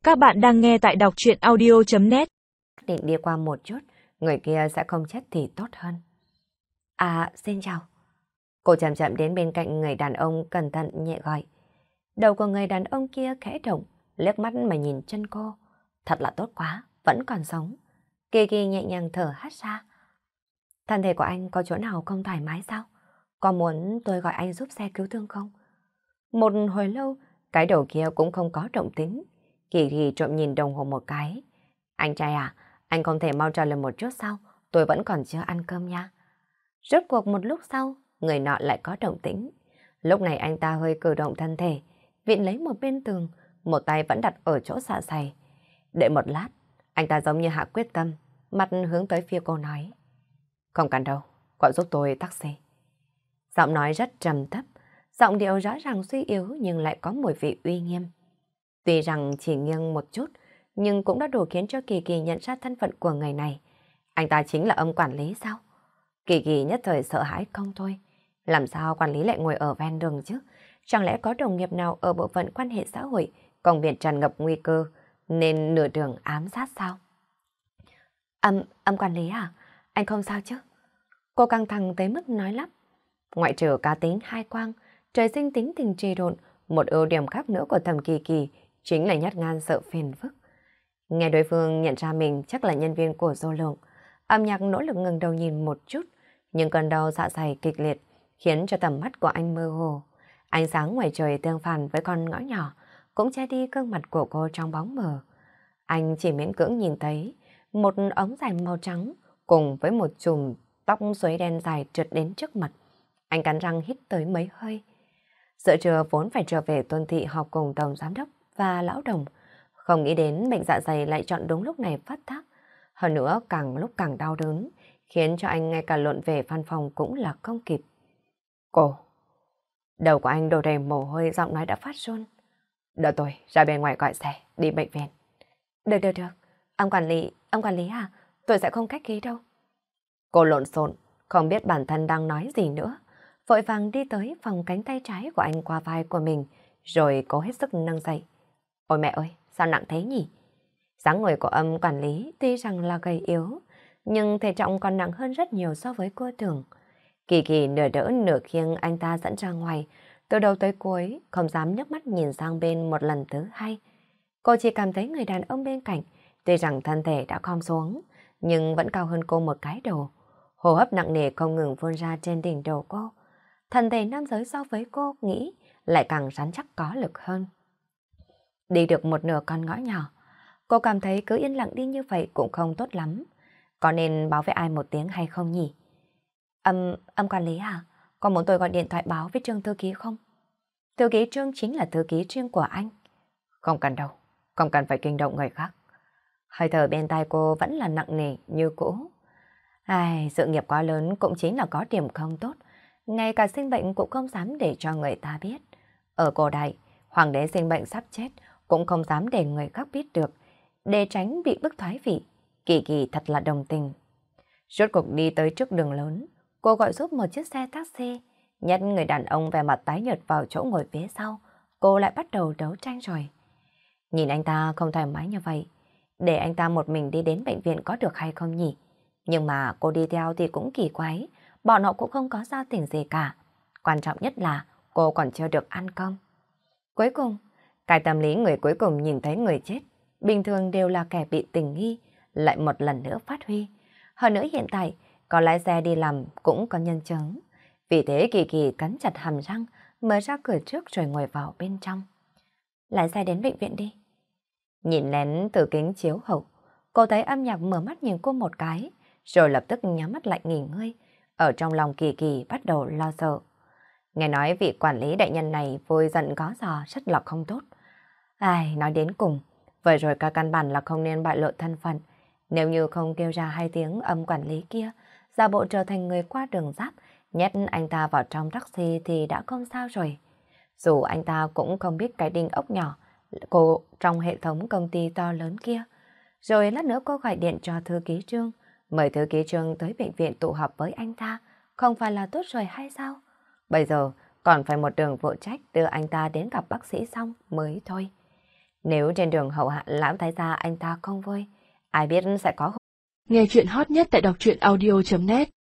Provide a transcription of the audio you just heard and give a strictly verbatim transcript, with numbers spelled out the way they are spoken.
Các bạn đang nghe tại đọc truyện audio chấm net. Định đi qua một chút, người kia sẽ không chết thì tốt hơn. À, xin chào. Cô chậm chậm đến bên cạnh người đàn ông cẩn thận nhẹ gọi. Đầu của người đàn ông kia khẽ động, liếc mắt mà nhìn chân cô. Thật là tốt quá, vẫn còn sống. Kỳ Kỳ nhẹ nhàng thở hắt ra. Thân thể của anh có chỗ nào không thoải mái sao? Có muốn tôi gọi anh giúp xe cứu thương không? Một hồi lâu, cái đầu kia cũng không có động tĩnh. Kỳ Kỳ trộm nhìn đồng hồ một cái. Anh trai à, anh không thể mau trả lời một chút sao? Tôi vẫn còn chưa ăn cơm nha. Rốt cuộc một lúc sau, người nọ lại có động tĩnh. Lúc này anh ta hơi cử động thân thể, vịn lấy một bên tường, một tay vẫn đặt ở chỗ dạ dày. Đợi một lát, anh ta giống như hạ quyết tâm, mặt hướng tới phía cô nói. Không cần đâu, gọi giúp tôi taxi. Giọng nói rất trầm thấp, giọng điệu rõ ràng suy yếu nhưng lại có mùi vị uy nghiêm. Tuy rằng chỉ nghiêng một chút, nhưng cũng đã đủ khiến cho Kỳ Kỳ nhận ra thân phận của người này. Anh ta chính là ông quản lý sao? Kỳ Kỳ nhất thời sợ hãi không thôi. Làm sao quản lý lại ngồi ở ven đường chứ? Chẳng lẽ có đồng nghiệp nào ở bộ phận quan hệ xã hội, công việc tràn ngập nguy cơ, nên nửa đường ám sát sao? Âm, âm quản lý à? Anh không sao chứ? Cô căng thẳng tới mức nói lắp. Ngoại trừ cá tính hai quang, trời sinh tính tình trì độn, một ưu điểm khác nữa của Thẩm Kỳ Kỳ chính là nhát gan sợ phiền phức. Nghe đối phương nhận ra mình chắc là nhân viên của Dô Lượng, âm nhạc nỗ lực ngừng đầu nhìn một chút, nhưng cơn đau dạ dày kịch liệt khiến cho tầm mắt của anh mơ hồ. Ánh sáng ngoài trời tương phản với con ngõ nhỏ cũng che đi gương mặt của cô trong bóng mờ. Anh chỉ miễn cưỡng nhìn thấy một ống dài màu trắng cùng với một chùm tóc xoáy đen dài trượt đến trước mặt. Anh cắn răng hít tới mấy hơi. Giữa trưa vốn phải trở về Tuân Thị họp cùng tổng giám đốc và lão đồng, không nghĩ đến bệnh dạ dày lại chọn đúng lúc này phát tác. Hơn nữa càng lúc càng đau đớn, khiến cho anh ngay cả lộn về văn phòng cũng là không kịp. Cô! Đầu của anh đổ đầy mồ hôi, giọng nói đã phát run. Đợi tôi ra bên ngoài gọi xe, đi bệnh viện. Được, được, được. Ông quản lý, ông quản lý à? Tôi sẽ không khách khí đâu. Cô lộn xộn, không biết bản thân đang nói gì nữa. Vội vàng đi tới vòng cánh tay trái của anh qua vai của mình, rồi cố hết sức nâng dậy. Ôi mẹ ơi, sao nặng thế nhỉ? Dáng người của âm quản lý tuy rằng là gầy yếu, nhưng thể trọng còn nặng hơn rất nhiều so với cô tưởng. Kỳ Kỳ nửa đỡ nửa khiêng anh ta dẫn ra ngoài, từ đầu tới cuối không dám nhấc mắt nhìn sang bên một lần thứ hai. Cô chỉ cảm thấy người đàn ông bên cạnh, tuy rằng thân thể đã khom xuống, nhưng vẫn cao hơn cô một cái đầu. Hô hấp nặng nề không ngừng phun ra trên đỉnh đầu cô. Thân thể nam giới so với cô nghĩ lại càng rắn chắc có lực hơn. Đi được một nửa con ngõ nhỏ, cô cảm thấy cứ yên lặng đi như vậy cũng không tốt lắm. Có nên báo với ai một tiếng hay không nhỉ? Âm, âm quản lý à? Có muốn tôi gọi điện thoại báo với Trương thư ký không? Thư ký Trương chính là thư ký riêng của anh. Không cần đâu, không cần phải kinh động người khác. Hơi thở bên tai cô vẫn là nặng nề như cũ. Ai, sự nghiệp quá lớn cũng chính là có điểm không tốt. Ngay cả sinh bệnh cũng không dám để cho người ta biết. Ở cổ đại, hoàng đế sinh bệnh sắp chết cũng không dám để người khác biết được, để tránh bị bức thoái vị. Kỳ Kỳ thật là đồng tình. Rốt cuộc đi tới trước đường lớn, cô gọi giúp một chiếc xe taxi, nhét người đàn ông vẻ mặt tái nhợt vào chỗ ngồi phía sau. Cô lại bắt đầu đấu tranh rồi. Nhìn anh ta không thoải mái như vậy, để anh ta một mình đi đến bệnh viện có được hay không nhỉ? Nhưng mà cô đi theo thì cũng kỳ quái, bọn họ cũng không có giao tình gì cả. Quan trọng nhất là cô còn chưa được ăn cơm. Cuối cùng, cái tâm lý người cuối cùng nhìn thấy người chết, bình thường đều là kẻ bị tình nghi, lại một lần nữa phát huy. Hơn nữa hiện tại, có lái xe đi làm cũng có nhân chứng. Vì thế Kỳ Kỳ cắn chặt hàm răng, mở ra cửa trước rồi ngồi vào bên trong. Lái xe đến bệnh viện đi. Nhìn lén từ kính chiếu hậu, cô thấy âm nhạc mở mắt nhìn cô một cái, rồi lập tức nhắm mắt lại nghỉ ngơi. Ở trong lòng Kỳ Kỳ bắt đầu lo sợ. Nghe nói vị quản lý đại nhân này vui giận có giò rất là không tốt. Ai, nói đến cùng, vậy rồi cả căn bản là không nên bại lộ thân phận. Nếu như không kêu ra hai tiếng âm quản lý kia, giả bộ trở thành người qua đường giáp, nhét anh ta vào trong taxi thì đã không sao rồi. Dù anh ta cũng không biết cái đinh ốc nhỏ, cô trong hệ thống công ty to lớn kia. Rồi lát nữa cô gọi điện cho thư ký Trương, mời thư ký Trương tới bệnh viện tụ họp với anh ta, không phải là tốt rồi hay sao? Bây giờ còn phải một đường phụ trách đưa anh ta đến gặp bác sĩ xong mới thôi. Nếu trên đường hầu hạ lão thái gia anh ta không vui, ai biết sẽ có. Nghe chuyện hot nhất tại đọc truyện audio chấm net